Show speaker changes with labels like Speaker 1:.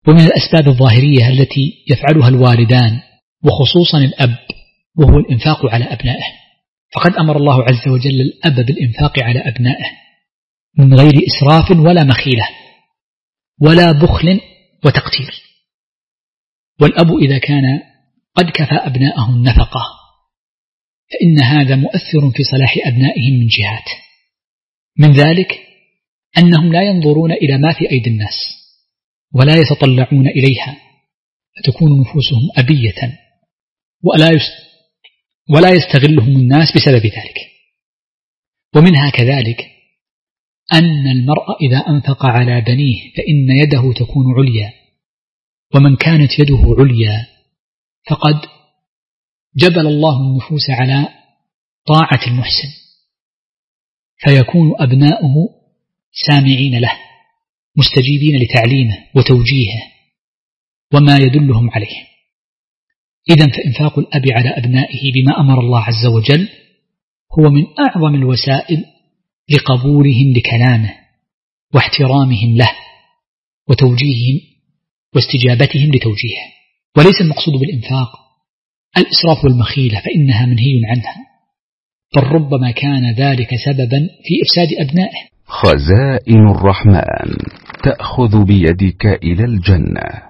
Speaker 1: ومن الأسباب الظاهرية التي يفعلها الوالدان وخصوصا الأب وهو الإنفاق على أبنائه، فقد أمر الله عز وجل الأب بالإنفاق على أبنائه من غير إسراف ولا مخيلة ولا بخل وتقتير. والأب إذا كان قد كفى أبنائه النفقة فإن هذا مؤثر في صلاح أبنائهم من جهات، من ذلك أنهم لا ينظرون إلى ما في أيدي الناس ولا يتطلعون إليها، فتكون نفوسهم أبية ولا يستغلهم الناس بسبب ذلك. ومنها كذلك أن المرء إذا أنفق على بنيه فإن يده تكون عليا، ومن كانت يده عليا فقد جبل الله النفوس على طاعة المحسن، فيكون أبناؤه سامعين له مستجيبين لتعليمه وتوجيهه وما يدلهم عليه. إذن فإنفاق الأب على أبنائه بما أمر الله عز وجل هو من أعظم الوسائل لقبولهم لكلامه واحترامهم له وتوجيههم واستجابتهم لتوجيهه. وليس المقصود بالإنفاق الإسراف والمخيلة، فإنها منهي عنها، بل ربما كان ذلك سببا في إفساد أبنائه.
Speaker 2: خزائن الرحمن تأخذ بيدك إلى الجنة.